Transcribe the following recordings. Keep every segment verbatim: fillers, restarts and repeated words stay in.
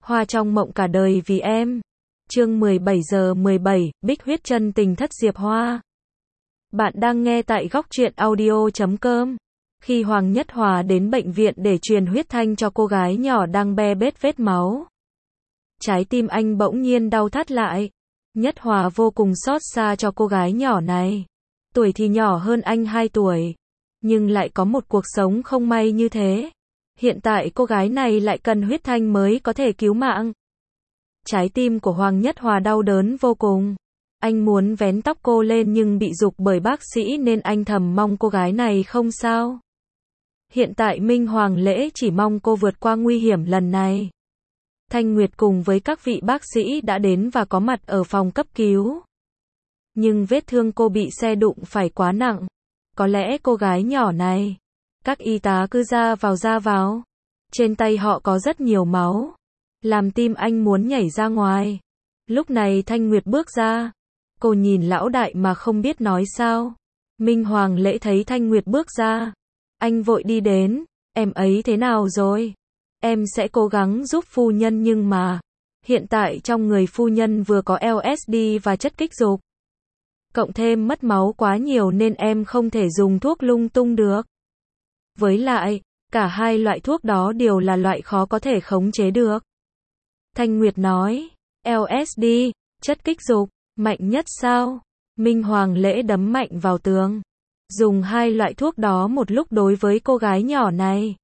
Hoa trong mộng cả đời vì em. Chương mười bảy giờ mười bảy, Bích huyết chân tình thất Diệp Hoa. Bạn đang nghe tại góc truyện audio chấm com. Khi Hoàng Nhất Hòa đến bệnh viện để truyền huyết thanh cho cô gái nhỏ đang be bết vết máu, trái tim anh bỗng nhiên đau thắt lại. Nhất Hòa vô cùng xót xa cho cô gái nhỏ này. Tuổi thì nhỏ hơn anh hai tuổi, nhưng lại có một cuộc sống không may như thế. Hiện tại cô gái này lại cần huyết thanh mới có thể cứu mạng. Trái tim của Hoàng Nhất Hòa đau đớn vô cùng. Anh muốn vén tóc cô lên nhưng bị giục bởi bác sĩ nên anh thầm mong cô gái này không sao. Hiện tại Minh Hoàng Lễ chỉ mong cô vượt qua nguy hiểm lần này. Thanh Nguyệt cùng với các vị bác sĩ đã đến và có mặt ở phòng cấp cứu. Nhưng vết thương cô bị xe đụng phải quá nặng. Có lẽ cô gái nhỏ này, các y tá cứ ra vào ra vào. Trên tay họ có rất nhiều máu, làm tim anh muốn nhảy ra ngoài. Lúc này Thanh Nguyệt bước ra. Cô nhìn lão đại mà không biết nói sao. Minh Hoàng Lễ thấy Thanh Nguyệt bước ra, anh vội đi đến. Em ấy thế nào rồi? Em sẽ cố gắng giúp phu nhân nhưng mà hiện tại trong người phu nhân vừa có lờ ét đê và chất kích dục, cộng thêm mất máu quá nhiều nên em không thể dùng thuốc lung tung được. Với lại, cả hai loại thuốc đó đều là loại khó có thể khống chế được. Thanh Nguyệt nói, lờ ét đê, chất kích dục, mạnh nhất sao? Minh Hoàng Lễ đấm mạnh vào tường. Dùng hai loại thuốc đó một lúc đối với cô gái nhỏ này.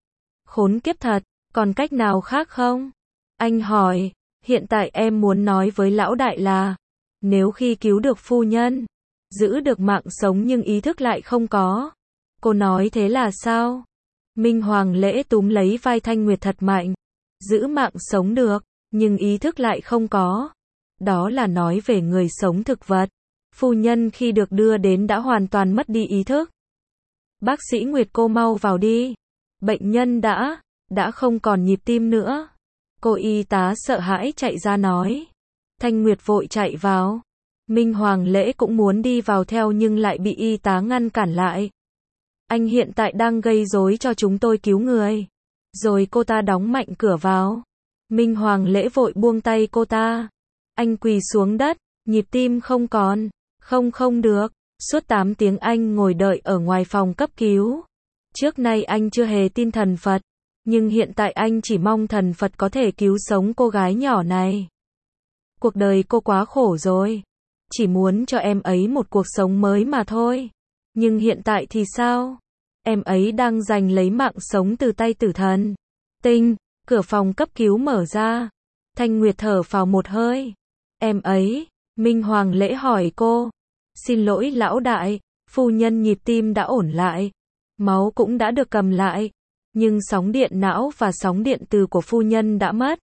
Khốn kiếp thật, còn cách nào khác không? Anh hỏi, hiện tại em muốn nói với lão đại là, nếu khi cứu được phu nhân, giữ được mạng sống nhưng ý thức lại không có. Cô nói thế là sao? Minh Hoàng Lễ túm lấy vai Thanh Nguyệt thật mạnh. Giữ mạng sống được, nhưng ý thức lại không có. Đó là nói về người sống thực vật. Phu nhân khi được đưa đến đã hoàn toàn mất đi ý thức. Bác sĩ Nguyệt cô mau vào đi. Bệnh nhân đã, đã không còn nhịp tim nữa. Cô y tá sợ hãi chạy ra nói. Thanh Nguyệt vội chạy vào. Minh Hoàng Lễ cũng muốn đi vào theo nhưng lại bị y tá ngăn cản lại. Anh hiện tại đang gây rối cho chúng tôi cứu người. Rồi cô ta đóng mạnh cửa vào. Minh Hoàng Lễ vội buông tay cô ta. Anh quỳ xuống đất, nhịp tim không còn. Không không được. Suốt tám tiếng anh ngồi đợi ở ngoài phòng cấp cứu. Trước nay anh chưa hề tin thần Phật. Nhưng hiện tại anh chỉ mong thần Phật có thể cứu sống cô gái nhỏ này. Cuộc đời cô quá khổ rồi. Chỉ muốn cho em ấy một cuộc sống mới mà thôi. Nhưng hiện tại thì sao? Em ấy đang giành lấy mạng sống từ tay tử thần. Tinh, cửa phòng cấp cứu mở ra. Thanh Nguyệt thở phào một hơi. Em ấy, Minh Hoàng Lễ hỏi cô. Xin lỗi lão đại, phu nhân nhịp tim đã ổn lại. Máu cũng đã được cầm lại. Nhưng sóng điện não và sóng điện từ của phu nhân đã mất.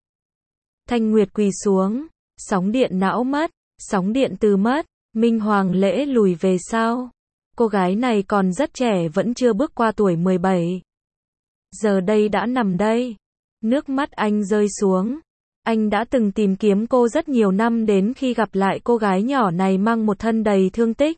Thanh Nguyệt quỳ xuống. Sóng điện não mất, sóng điện từ mất. Minh Hoàng Lễ lùi về sau. Cô gái này còn rất trẻ vẫn chưa bước qua tuổi mười bảy. Giờ đây đã nằm đây. Nước mắt anh rơi xuống. Anh đã từng tìm kiếm cô rất nhiều năm đến khi gặp lại cô gái nhỏ này mang một thân đầy thương tích.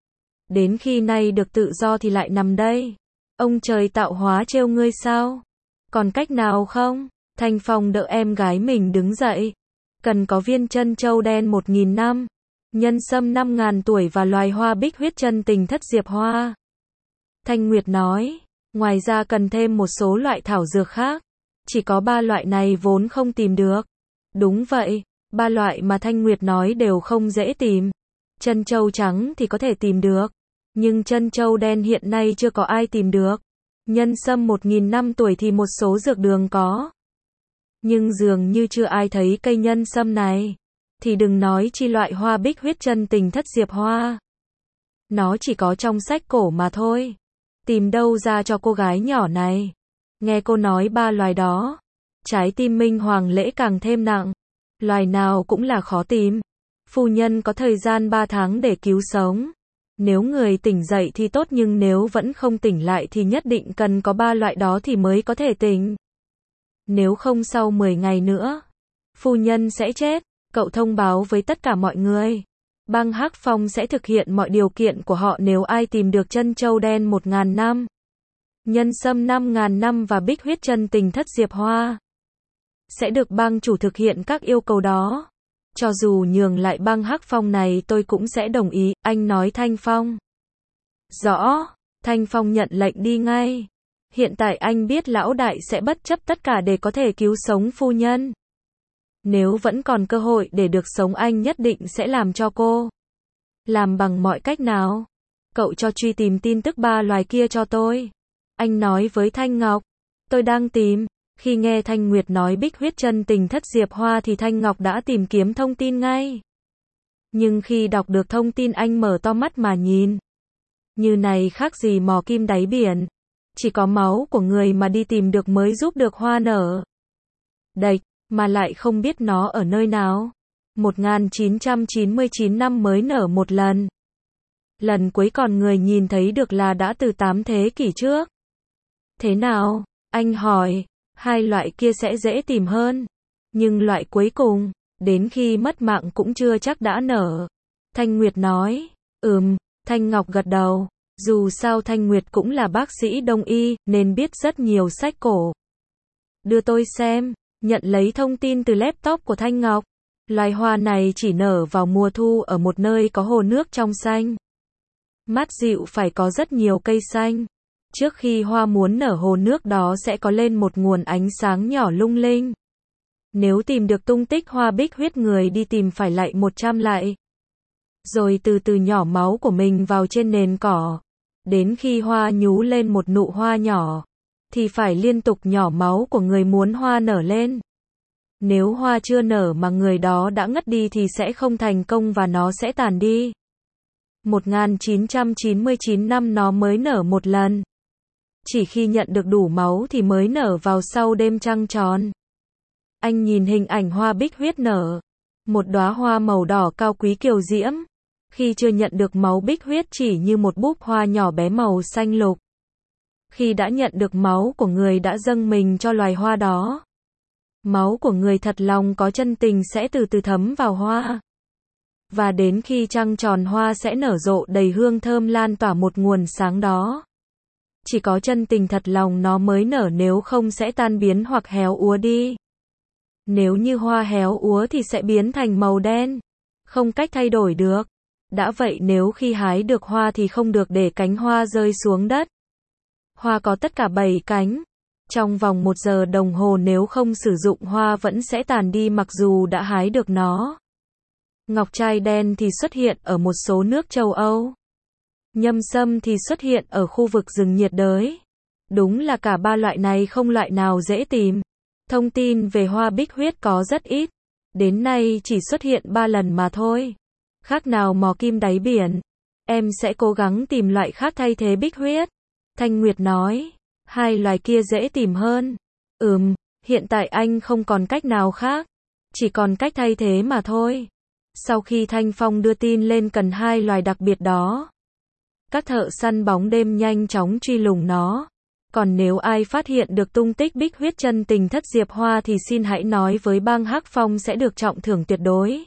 Đến khi nay được tự do thì lại nằm đây. Ông trời tạo hóa trêu ngươi sao? Còn cách nào không? Thanh Phong đỡ em gái mình đứng dậy. Cần có viên chân châu đen một nghìn năm. Nhân sâm năm ngàn tuổi và loài hoa bích huyết chân tình thất Diệp Hoa. Thanh Nguyệt nói, ngoài ra cần thêm một số loại thảo dược khác. Chỉ có ba loại này vốn không tìm được. Đúng vậy, ba loại mà Thanh Nguyệt nói đều không dễ tìm. Chân châu trắng thì có thể tìm được. Nhưng chân châu đen hiện nay chưa có ai tìm được. Nhân sâm một nghìn năm tuổi thì một số dược đường có. Nhưng dường như chưa ai thấy cây nhân sâm này. Thì đừng nói chi loại hoa bích huyết chân tình thất Diệp Hoa. Nó chỉ có trong sách cổ mà thôi. Tìm đâu ra cho cô gái nhỏ này. Nghe cô nói ba loài đó. Trái tim Minh Hoàng Lễ càng thêm nặng. Loài nào cũng là khó tìm. Phu nhân có thời gian ba tháng để cứu sống. Nếu người tỉnh dậy thì tốt nhưng nếu vẫn không tỉnh lại thì nhất định cần có ba loại đó thì mới có thể tỉnh. Nếu không sau mười ngày nữa, phu nhân sẽ chết. Cậu thông báo với tất cả mọi người. Bang Hắc Phong sẽ thực hiện mọi điều kiện của họ nếu ai tìm được chân châu đen một ngàn năm. Nhân sâm năm ngàn năm và bích huyết chân tình thất Diệp Hoa. sẽ được bang chủ thực hiện các yêu cầu đó. Cho dù nhường lại bang Hắc Phong này tôi cũng sẽ đồng ý, anh nói Thanh Phong. Rõ, Thanh Phong nhận lệnh đi ngay. Hiện tại anh biết lão đại sẽ bất chấp tất cả để có thể cứu sống phu nhân. Nếu vẫn còn cơ hội để được sống anh nhất định sẽ làm cho cô. Làm bằng mọi cách nào. Cậu cho truy tìm tin tức ba loài kia cho tôi. Anh nói với Thanh Ngọc. Tôi đang tìm. Khi nghe Thanh Nguyệt nói Bích Huyết chân tình thất diệp hoa thì Thanh Ngọc đã tìm kiếm thông tin ngay. Nhưng khi đọc được thông tin anh mở to mắt mà nhìn. Như này khác gì mò kim đáy biển. Chỉ có máu của người mà đi tìm được mới giúp được hoa nở. Đạch, mà lại không biết nó ở nơi nào. một nghìn chín trăm chín mươi chín năm mới nở một lần. Lần cuối còn người nhìn thấy được là đã từ tám thế kỷ trước. Thế nào? Anh hỏi. Hai loại kia sẽ dễ tìm hơn. Nhưng loại cuối cùng, đến khi mất mạng cũng chưa chắc đã nở. Thanh Nguyệt nói. Ừm, Thanh Ngọc gật đầu. Dù sao Thanh Nguyệt cũng là bác sĩ đông y, nên biết rất nhiều sách cổ. Đưa tôi xem. Nhận lấy thông tin từ laptop của Thanh Ngọc. Loài hoa này chỉ nở vào mùa thu ở một nơi có hồ nước trong xanh. Mát dịu phải có rất nhiều cây xanh. Trước khi hoa muốn nở hồ nước đó sẽ có lên một nguồn ánh sáng nhỏ lung linh. Nếu tìm được tung tích hoa bích huyết người đi tìm phải lạy một trăm lạy. Rồi từ từ nhỏ máu của mình vào trên nền cỏ. Đến khi hoa nhú lên một nụ hoa nhỏ. Thì phải liên tục nhỏ máu của người muốn hoa nở lên. Nếu hoa chưa nở mà người đó đã ngất đi thì sẽ không thành công và nó sẽ tàn đi. một nghìn chín trăm chín mươi chín năm nó mới nở một lần. Chỉ khi nhận được đủ máu thì mới nở vào sau đêm trăng tròn. Anh nhìn hình ảnh hoa bích huyết nở. Một đóa hoa màu đỏ cao quý kiều diễm. Khi chưa nhận được máu bích huyết chỉ như một búp hoa nhỏ bé màu xanh lục. Khi đã nhận được máu của người đã dâng mình cho loài hoa đó. Máu của người thật lòng có chân tình sẽ từ từ thấm vào hoa. Và đến khi trăng tròn hoa sẽ nở rộ đầy hương thơm lan tỏa một nguồn sáng đó. Chỉ có chân tình thật lòng nó mới nở, nếu không sẽ tan biến hoặc héo úa đi. Nếu như hoa héo úa thì sẽ biến thành màu đen. Không cách thay đổi được. Đã vậy nếu khi hái được hoa thì không được để cánh hoa rơi xuống đất. Hoa có tất cả bảy cánh. Trong vòng một giờ đồng hồ nếu không sử dụng hoa vẫn sẽ tàn đi mặc dù đã hái được nó. Ngọc trai đen thì xuất hiện ở một số nước châu Âu. Nhâm sâm thì xuất hiện ở khu vực rừng nhiệt đới. Đúng là cả ba loại này không loại nào dễ tìm. Thông tin về hoa bích huyết có rất ít. Đến nay chỉ xuất hiện ba lần mà thôi. Khác nào mò kim đáy biển. Em sẽ cố gắng tìm loại khác thay thế bích huyết. Thanh Nguyệt nói. Hai loài kia dễ tìm hơn. Ừm, hiện tại anh không còn cách nào khác. Chỉ còn cách thay thế mà thôi. Sau khi Thanh Phong đưa tin lên cần hai loài đặc biệt đó. Các thợ săn bóng đêm nhanh chóng truy lùng nó. Còn nếu ai phát hiện được tung tích bích huyết chân tình thất diệp hoa thì xin hãy nói với bang Hắc Phong sẽ được trọng thưởng tuyệt đối.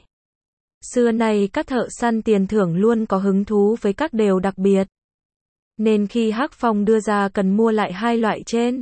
Xưa nay các thợ săn tiền thưởng luôn có hứng thú với các đều đặc biệt. Nên khi Hắc Phong đưa ra cần mua lại hai loại trên.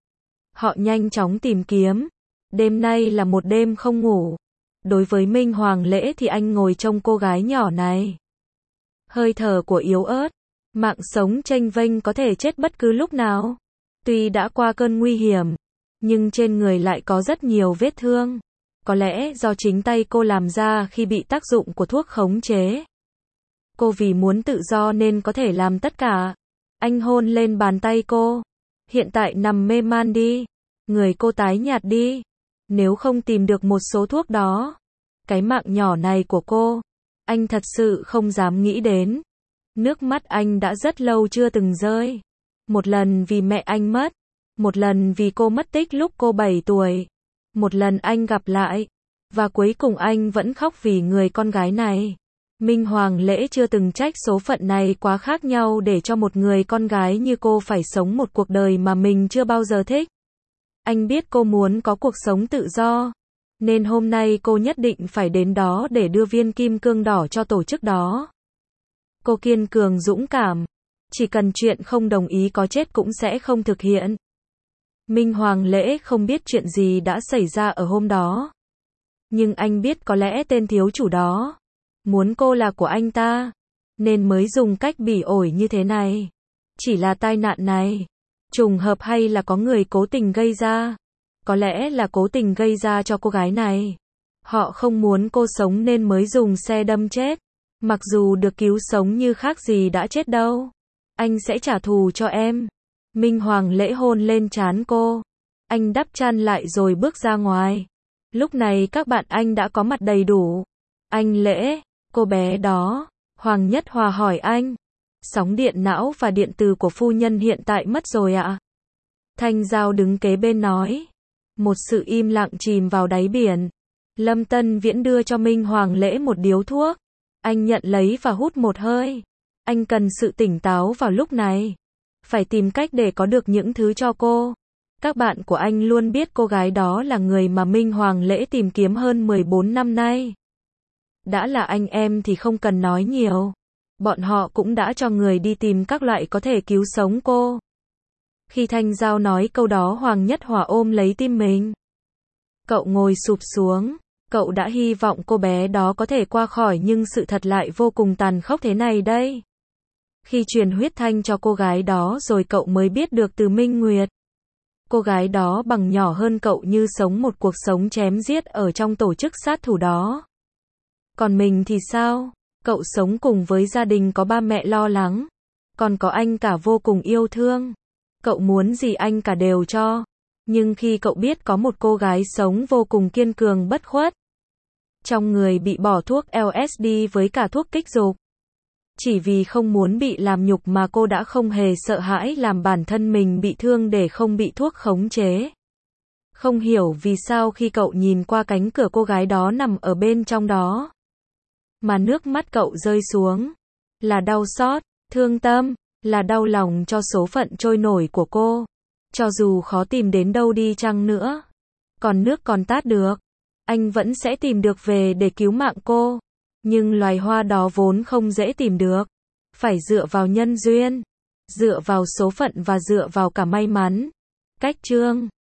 Họ nhanh chóng tìm kiếm. Đêm nay là một đêm không ngủ. Đối với Minh Hoàng Lễ thì anh ngồi trông cô gái nhỏ này. Hơi thở của yếu ớt. Mạng sống chênh vênh có thể chết bất cứ lúc nào. Tuy đã qua cơn nguy hiểm. Nhưng trên người lại có rất nhiều vết thương. Có lẽ do chính tay cô làm ra khi bị tác dụng của thuốc khống chế. Cô vì muốn tự do nên có thể làm tất cả. Anh hôn lên bàn tay cô. Hiện tại nằm mê man đi. Người cô tái nhạt đi. Nếu không tìm được một số thuốc đó. Cái mạng nhỏ này của cô. Anh thật sự không dám nghĩ đến. Nước mắt anh đã rất lâu chưa từng rơi. Một lần vì mẹ anh mất. Một lần vì cô mất tích lúc cô bảy tuổi. Một lần anh gặp lại. Và cuối cùng anh vẫn khóc vì người con gái này. Minh Hoàng Lễ chưa từng trách số phận này quá khác nhau để cho một người con gái như cô phải sống một cuộc đời mà mình chưa bao giờ thích. Anh biết cô muốn có cuộc sống tự do. Nên hôm nay cô nhất định phải đến đó để đưa viên kim cương đỏ cho tổ chức đó. Cô kiên cường dũng cảm. Chỉ cần chuyện không đồng ý có chết cũng sẽ không thực hiện. Minh Hoàng Lễ không biết chuyện gì đã xảy ra ở hôm đó. Nhưng anh biết có lẽ tên thiếu chủ đó muốn cô là của anh ta, nên mới dùng cách bỉ ổi như thế này. Chỉ là tai nạn này, trùng hợp hay là có người cố tình gây ra? Có lẽ là cố tình gây ra cho cô gái này. Họ không muốn cô sống nên mới dùng xe đâm chết. Mặc dù được cứu sống như khác gì đã chết đâu. Anh sẽ trả thù cho em. Minh Hoàng Lễ hôn lên trán cô. Anh đắp chăn lại rồi bước ra ngoài. Lúc này các bạn anh đã có mặt đầy đủ. Anh Lễ, cô bé đó. Hoàng Nhất Hòa hỏi anh. Sóng điện não và điện từ của phu nhân hiện tại mất rồi ạ. Thanh Giao đứng kế bên nói. Một sự im lặng chìm vào đáy biển. Lâm Tân Viễn đưa cho Minh Hoàng Lễ một điếu thuốc. Anh nhận lấy và hút một hơi. Anh cần sự tỉnh táo vào lúc này. Phải tìm cách để có được những thứ cho cô. Các bạn của anh luôn biết cô gái đó là người mà Minh Hoàng Lễ tìm kiếm hơn mười bốn năm nay. Đã là anh em thì không cần nói nhiều. Bọn họ cũng đã cho người đi tìm các loại có thể cứu sống cô. Khi Thanh Giao nói câu đó, Hoàng Nhất Hòa ôm lấy tim mình. Cậu ngồi sụp xuống. Cậu đã hy vọng cô bé đó có thể qua khỏi, nhưng sự thật lại vô cùng tàn khốc thế này đây. Khi truyền huyết thanh cho cô gái đó rồi cậu mới biết được từ Minh Nguyệt. Cô gái đó bằng nhỏ hơn cậu như sống một cuộc sống chém giết ở trong tổ chức sát thủ đó. Còn mình thì sao? Cậu sống cùng với gia đình có ba mẹ lo lắng. Còn có anh cả vô cùng yêu thương. Cậu muốn gì anh cả đều cho. Nhưng khi cậu biết có một cô gái sống vô cùng kiên cường bất khuất. Trong người bị bỏ thuốc L S D với cả thuốc kích dục. Chỉ vì không muốn bị làm nhục mà cô đã không hề sợ hãi làm bản thân mình bị thương để không bị thuốc khống chế. Không hiểu vì sao khi cậu nhìn qua cánh cửa cô gái đó nằm ở bên trong đó. Mà nước mắt cậu rơi xuống. Là đau xót, thương tâm, là đau lòng cho số phận trôi nổi của cô. Cho dù khó tìm đến đâu đi chăng nữa. Còn nước còn tát được. Anh vẫn sẽ tìm được về để cứu mạng cô. Nhưng loài hoa đó vốn không dễ tìm được. Phải dựa vào nhân duyên. Dựa vào số phận và dựa vào cả may mắn. Cách chương